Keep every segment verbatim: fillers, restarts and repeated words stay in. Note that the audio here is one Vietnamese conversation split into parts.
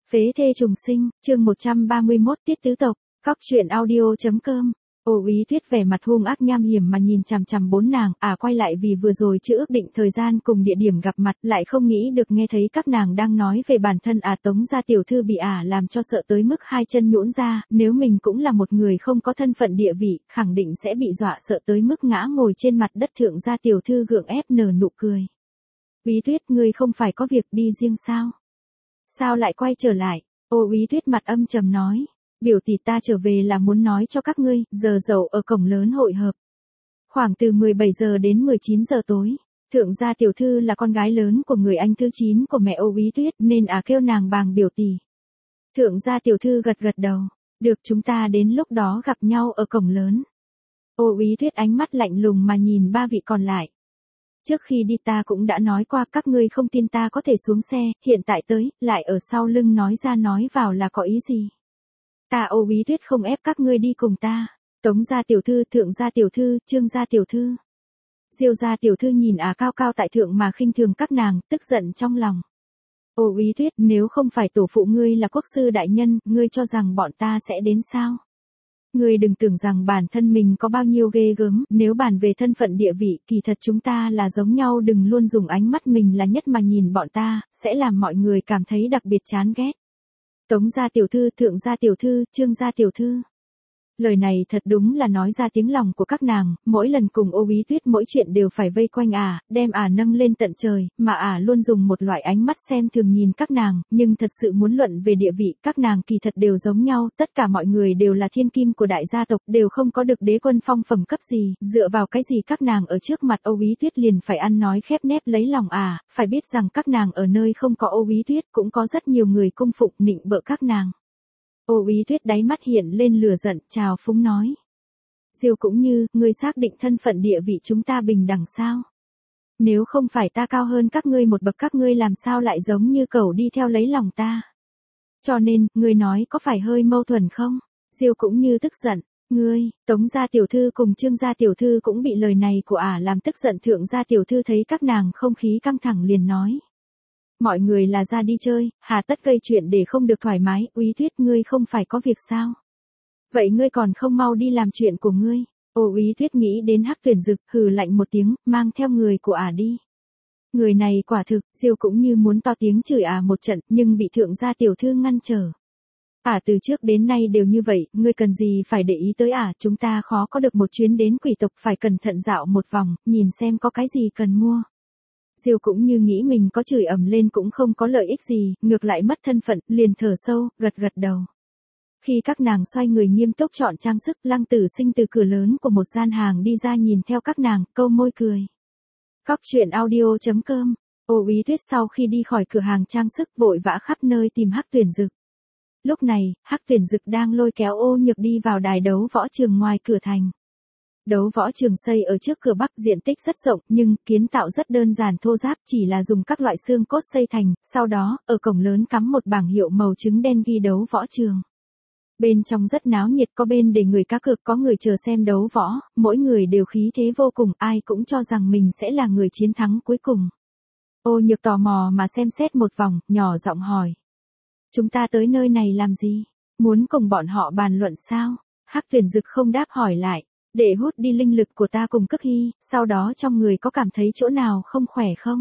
Phế thê trùng sinh, chương một trăm ba mươi mốt tiết tứ tộc, cóc truyện audio.com. Ô Úy Tuyết vẻ mặt hung ác nham hiểm mà nhìn chằm chằm bốn nàng, à quay lại vì vừa rồi chưa ước định thời gian cùng địa điểm gặp mặt, lại không nghĩ được nghe thấy các nàng đang nói về bản thân à Tống gia tiểu thư bị ả à làm cho sợ tới mức hai chân nhũn ra, nếu mình cũng là một người không có thân phận địa vị, khẳng định sẽ bị dọa sợ tới mức ngã ngồi trên mặt đất. Thượng gia tiểu thư gượng ép nở nụ cười. Úy Tuyết, ngươi không phải có việc đi riêng sao? Sao lại quay trở lại? Ô Úy Tuyết mặt âm trầm nói. Biểu tỷ ta trở về là muốn nói cho các ngươi, giờ dậu ở cổng lớn hội hợp. Khoảng từ mười bảy giờ đến mười chín giờ tối. Thượng gia tiểu thư là con gái lớn của người anh thứ chín của mẹ Ô Úy Tuyết nên à kêu nàng bàng biểu tỷ. Thượng gia tiểu thư gật gật đầu. Được, chúng ta đến lúc đó gặp nhau ở cổng lớn. Ô Úy Tuyết ánh mắt lạnh lùng mà nhìn ba vị còn lại. Trước khi đi ta cũng đã nói qua, các ngươi không tin ta có thể xuống xe, hiện tại tới, lại ở sau lưng nói ra nói vào là có ý gì? Ta Ô Úy Tuyết không ép các ngươi đi cùng ta. Tống gia tiểu thư, Thượng gia tiểu thư, Trương gia tiểu thư, Diêu gia tiểu thư nhìn à cao cao tại thượng mà khinh thường các nàng, tức giận trong lòng. Ô Úy Tuyết, nếu không phải tổ phụ ngươi là quốc sư đại nhân, ngươi cho rằng bọn ta sẽ đến sao? Ngươi đừng tưởng rằng bản thân mình có bao nhiêu ghê gớm, nếu bàn về thân phận địa vị, kỳ thật chúng ta là giống nhau, đừng luôn dùng ánh mắt mình là nhất mà nhìn bọn ta, sẽ làm mọi người cảm thấy đặc biệt chán ghét. Tống gia tiểu thư, Thượng gia tiểu thư, Trương gia tiểu thư. Lời này thật đúng là nói ra tiếng lòng của các nàng, mỗi lần cùng Ô Úy Tuyết mỗi chuyện đều phải vây quanh ả, đem ả nâng lên tận trời, mà ả luôn dùng một loại ánh mắt xem thường nhìn các nàng, nhưng thật sự muốn luận về địa vị, các nàng kỳ thật đều giống nhau, tất cả mọi người đều là thiên kim của đại gia tộc, đều không có được đế quân phong phẩm cấp gì, dựa vào cái gì các nàng ở trước mặt Ô Úy Tuyết liền phải ăn nói khép nép lấy lòng ả, phải biết rằng các nàng ở nơi không có Ô Úy Tuyết cũng có rất nhiều người cung phục nịnh bợ các nàng. Ô Úy Tuyết đáy mắt hiện lên lửa giận, chào phúng nói. Diêu cũng như, ngươi xác định thân phận địa vị chúng ta bình đẳng sao? Nếu không phải ta cao hơn các ngươi một bậc, các ngươi làm sao lại giống như cẩu đi theo lấy lòng ta? Cho nên, ngươi nói có phải hơi mâu thuẫn không? Diêu cũng như tức giận. Ngươi, Tống gia tiểu thư cùng Trương gia tiểu thư cũng bị lời này của ả làm tức giận. Thượng gia tiểu thư thấy các nàng không khí căng thẳng liền nói. Mọi người là ra đi chơi, hà tất gây chuyện để không được thoải mái. Úy Tuyết, ngươi không phải có việc sao? Vậy ngươi còn không mau đi làm chuyện của ngươi? Ô Úy Tuyết nghĩ đến Hắc Tuyển Dực, hừ lạnh một tiếng, mang theo người của ả đi. Người này quả thực, Diêu cũng như muốn to tiếng chửi ả một trận, nhưng bị Thượng gia tiểu thư ngăn trở. Ả từ trước đến nay đều như vậy, ngươi cần gì phải để ý tới ả, chúng ta khó có được một chuyến đến quỷ tộc, phải cẩn thận dạo một vòng, nhìn xem có cái gì cần mua. Diêu cũng như nghĩ mình có chửi ầm lên cũng không có lợi ích gì, ngược lại mất thân phận, liền thở sâu, gật gật đầu. Khi các nàng xoay người nghiêm túc chọn trang sức, Lăng Tử Sinh từ cửa lớn của một gian hàng đi ra nhìn theo các nàng, câu môi cười. Cóc truyện audio.com. Ô Úy Tuyết sau khi đi khỏi cửa hàng trang sức vội vã khắp nơi tìm Hắc Tuyển Dực. Lúc này, Hắc Tuyển Dực đang lôi kéo Ô Nhược đi vào đài đấu võ trường ngoài cửa thành. Đấu võ trường xây ở trước cửa Bắc, diện tích rất rộng, nhưng kiến tạo rất đơn giản thô ráp, chỉ là dùng các loại xương cốt xây thành, sau đó, ở cổng lớn cắm một bảng hiệu màu trứng đen ghi đấu võ trường. Bên trong rất náo nhiệt, có bên để người cá cược, có người chờ xem đấu võ, mỗi người đều khí thế vô cùng, ai cũng cho rằng mình sẽ là người chiến thắng cuối cùng. Ô Nhược tò mò mà xem xét một vòng, nhỏ giọng hỏi. Chúng ta tới nơi này làm gì? Muốn cùng bọn họ bàn luận sao? Hắc Tuyển Dực không đáp, hỏi lại. Để hút đi linh lực của ta cùng Cức Hy, sau đó trong người có cảm thấy chỗ nào không khỏe không?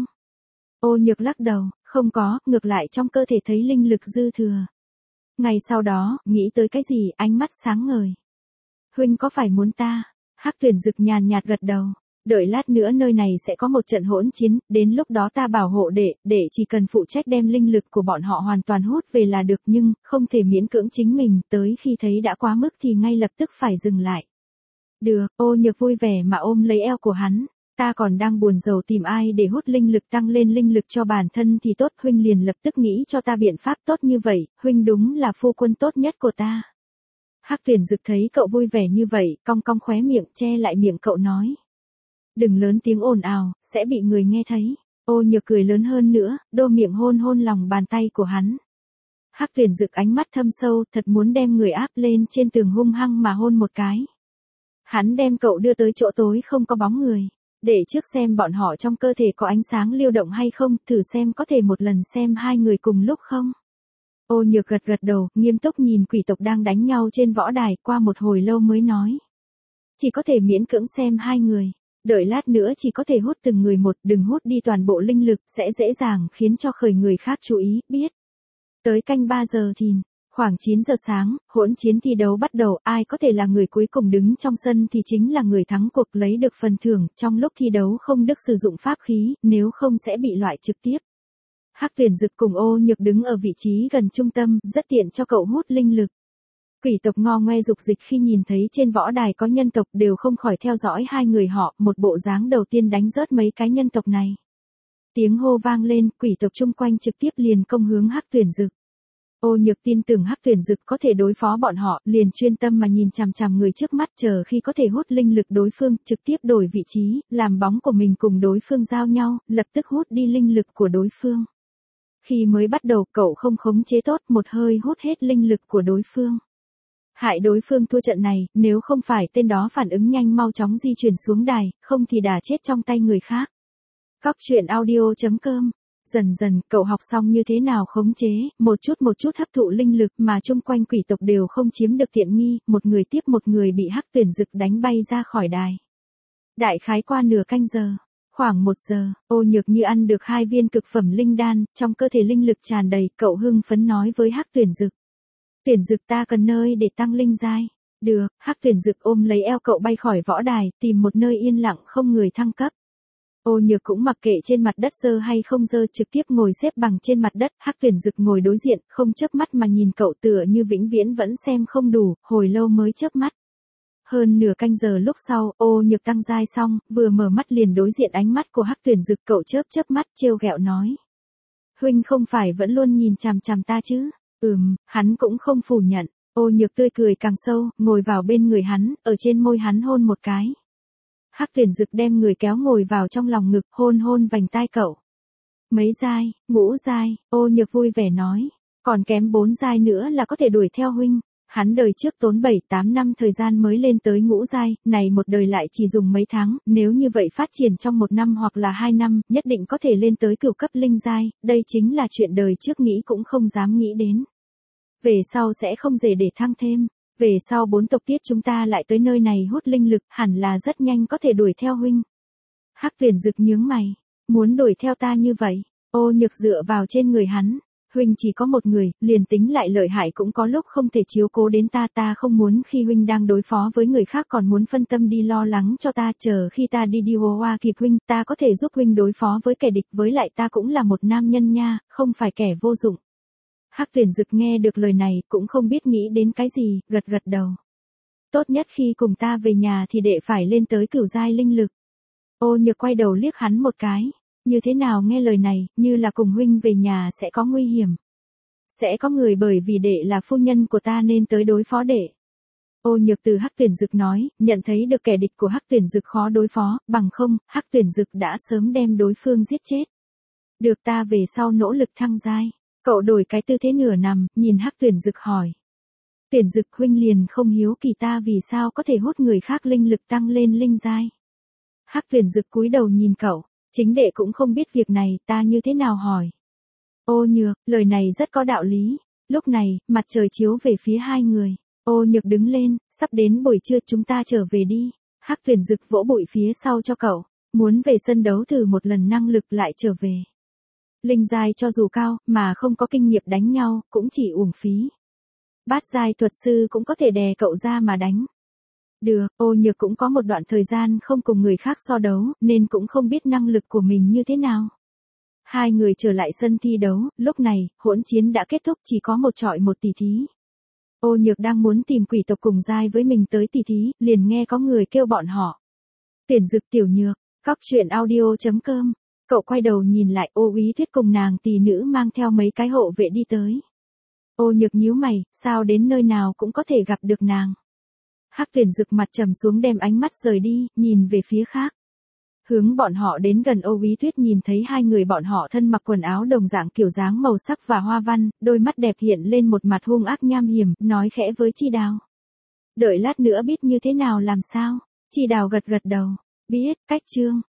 Ô Nhược lắc đầu, không có, ngược lại trong cơ thể thấy linh lực dư thừa. Ngày sau đó, nghĩ tới cái gì, ánh mắt sáng ngời. Huynh có phải muốn ta? Hắc Tuyển Dực nhàn nhạt gật đầu. Đợi lát nữa nơi này sẽ có một trận hỗn chiến, đến lúc đó ta bảo hộ đệ, đệ chỉ cần phụ trách đem linh lực của bọn họ hoàn toàn hút về là được, nhưng không thể miễn cưỡng chính mình, tới khi thấy đã quá mức thì ngay lập tức phải dừng lại. Được, Ô Nhược vui vẻ mà ôm lấy eo của hắn, ta còn đang buồn rầu tìm ai để hút linh lực tăng lên linh lực cho bản thân thì tốt, huynh liền lập tức nghĩ cho ta biện pháp tốt như vậy, huynh đúng là phu quân tốt nhất của ta. Hắc Tuyển Dực thấy cậu vui vẻ như vậy, cong cong khóe miệng che lại miệng cậu nói. Đừng lớn tiếng ồn ào, sẽ bị người nghe thấy. Ô Nhược cười lớn hơn nữa, đô miệng hôn hôn lòng bàn tay của hắn. Hắc Tuyển Dực ánh mắt thâm sâu, thật muốn đem người áp lên trên tường hung hăng mà hôn một cái. Hắn đem cậu đưa tới chỗ tối không có bóng người, để trước xem bọn họ trong cơ thể có ánh sáng lưu động hay không, thử xem có thể một lần xem hai người cùng lúc không. Ô Nhược gật gật đầu, nghiêm túc nhìn quỷ tộc đang đánh nhau trên võ đài, qua một hồi lâu mới nói. Chỉ có thể miễn cưỡng xem hai người. Đợi lát nữa chỉ có thể hút từng người một, đừng hút đi toàn bộ linh lực, sẽ dễ dàng khiến cho khởi người khác chú ý, biết. Tới canh ba giờ thìn, khoảng chín giờ sáng, hỗn chiến thi đấu bắt đầu, ai có thể là người cuối cùng đứng trong sân thì chính là người thắng cuộc lấy được phần thưởng, trong lúc thi đấu không được sử dụng pháp khí, nếu không sẽ bị loại trực tiếp. Hắc Tuyển Dực cùng Ô Nhược đứng ở vị trí gần trung tâm, rất tiện cho cậu hút linh lực. Quỷ tộc ngo ngoe dục dịch khi nhìn thấy trên võ đài có nhân tộc đều không khỏi theo dõi hai người họ, một bộ dáng đầu tiên đánh rớt mấy cái nhân tộc này. Tiếng hô vang lên, quỷ tộc chung quanh trực tiếp liền công hướng Hắc Tuyển Dực. Ô Nhược tin tưởng Hắc Tuyển Dực có thể đối phó bọn họ, liền chuyên tâm mà nhìn chằm chằm người trước mắt, chờ khi có thể hút linh lực đối phương, trực tiếp đổi vị trí, làm bóng của mình cùng đối phương giao nhau, lập tức hút đi linh lực của đối phương. Khi mới bắt đầu cậu không khống chế tốt, một hơi hút hết linh lực của đối phương. Hại đối phương thua trận này, nếu không phải tên đó phản ứng nhanh mau chóng di chuyển xuống đài, không thì đã chết trong tay người khác. Cóc truyện audio chấm com. Dần dần, cậu học xong như thế nào khống chế, một chút một chút hấp thụ linh lực mà chung quanh quỷ tộc đều không chiếm được tiện nghi, một người tiếp một người bị Hắc Tuyển Dực đánh bay ra khỏi đài. Đại khái qua nửa canh giờ. Khoảng một giờ, Ô Nhược như ăn được hai viên cực phẩm linh đan, trong cơ thể linh lực tràn đầy, cậu hưng phấn nói với Hắc Tuyển Dực. Tuyển Dực ta cần nơi để tăng linh giai. Được, Hắc Tuyển Dực ôm lấy eo cậu bay khỏi võ đài, tìm một nơi yên lặng không người thăng cấp. Ô Nhược cũng mặc kệ trên mặt đất dơ hay không dơ, trực tiếp ngồi xếp bằng trên mặt đất, Hắc Tuyển Dực ngồi đối diện, không chớp mắt mà nhìn cậu tựa như vĩnh viễn vẫn xem không đủ, hồi lâu mới chớp mắt. Hơn nửa canh giờ lúc sau, Ô Nhược tăng giai xong, vừa mở mắt liền đối diện ánh mắt của Hắc Tuyển Dực, cậu chớp chớp mắt trêu ghẹo nói. Huynh không phải vẫn luôn nhìn chằm chằm ta chứ? Ừm, hắn cũng không phủ nhận. Ô Nhược tươi cười càng sâu, ngồi vào bên người hắn, ở trên môi hắn hôn một cái. Hắc Tuyển Dực đem người kéo ngồi vào trong lòng ngực, hôn hôn vành tai cậu. Mấy giai, ngũ giai, Ô Nhược vui vẻ nói. Còn kém bốn giai nữa là có thể đuổi theo huynh. Hắn đời trước tốn bảy tám năm thời gian mới lên tới ngũ giai, này một đời lại chỉ dùng mấy tháng, nếu như vậy phát triển trong một năm hoặc là hai năm, nhất định có thể lên tới cửu cấp linh giai, đây chính là chuyện đời trước nghĩ cũng không dám nghĩ đến. Về sau sẽ không dễ để thăng thêm, về sau bốn tộc tiết chúng ta lại tới nơi này hút linh lực, hẳn là rất nhanh có thể đuổi theo huynh. Hắc Tuyển Dực nhướng mày, muốn đuổi theo ta như vậy? Ô Nhược dựa vào trên người hắn. Huynh chỉ có một người, liền tính lại lợi hại cũng có lúc không thể chiếu cố đến ta, ta không muốn khi huynh đang đối phó với người khác còn muốn phân tâm đi lo lắng cho ta, chờ khi ta đi đi hoa hoa kịp huynh, ta có thể giúp huynh đối phó với kẻ địch, với lại ta cũng là một nam nhân nha, không phải kẻ vô dụng. Hắc Tuyển Dực nghe được lời này, cũng không biết nghĩ đến cái gì, gật gật đầu. Tốt nhất khi cùng ta về nhà thì đệ phải lên tới cửu giai linh lực. Ô Nhược quay đầu liếc hắn một cái. Như thế nào nghe lời này, như là cùng huynh về nhà sẽ có nguy hiểm. Sẽ có người bởi vì đệ là phu nhân của ta nên tới đối phó đệ. Ô Nhược từ Hắc Tuyển Dực nói, nhận thấy được kẻ địch của Hắc Tuyển Dực khó đối phó, bằng không, Hắc Tuyển Dực đã sớm đem đối phương giết chết. Được, ta về sau nỗ lực thăng giai. Cậu đổi cái tư thế nửa nằm, nhìn Hắc Tuyển Dực hỏi. Tuyển Dực huynh liền không hiếu kỳ ta vì sao có thể hút người khác linh lực tăng lên linh giai. Hắc Tuyển Dực cúi đầu nhìn cậu. Chính đệ cũng không biết việc này, ta như thế nào hỏi. Ô Nhược, lời này rất có đạo lý. Lúc này, mặt trời chiếu về phía hai người. Ô Nhược đứng lên, sắp đến buổi trưa chúng ta trở về đi. Hắc Tuyển Dực vỗ bụi phía sau cho cậu. Muốn về sân đấu thử một lần năng lực lại trở về. Linh giai cho dù cao, mà không có kinh nghiệm đánh nhau, cũng chỉ uổng phí. Bát giai thuật sư cũng có thể đè cậu ra mà đánh. Được, Ô Nhược cũng có một đoạn thời gian không cùng người khác so đấu, nên cũng không biết năng lực của mình như thế nào. Hai người trở lại sân thi đấu, lúc này, hỗn chiến đã kết thúc, chỉ có một chọi một tỷ thí. Ô Nhược đang muốn tìm quỷ tộc cùng giai với mình tới tỷ thí, liền nghe có người kêu bọn họ. Tuyển Dực Tiểu Nhược, cóc truyện audio chấm com. Cậu quay đầu nhìn lại, Ô Úy Tuyết cùng nàng tỷ nữ mang theo mấy cái hộ vệ đi tới. Ô Nhược nhíu mày, sao đến nơi nào cũng có thể gặp được nàng. Hắc Tuyển Dực mặt trầm xuống đem ánh mắt rời đi, nhìn về phía khác. Hướng bọn họ đến gần, Ô Úy Tuyết nhìn thấy hai người bọn họ thân mặc quần áo đồng dạng kiểu dáng màu sắc và hoa văn, đôi mắt đẹp hiện lên một mặt hung ác nham hiểm, nói khẽ với Chi Đào. Đợi lát nữa biết như thế nào làm sao? Chi Đào gật gật đầu. Biết, cách chương.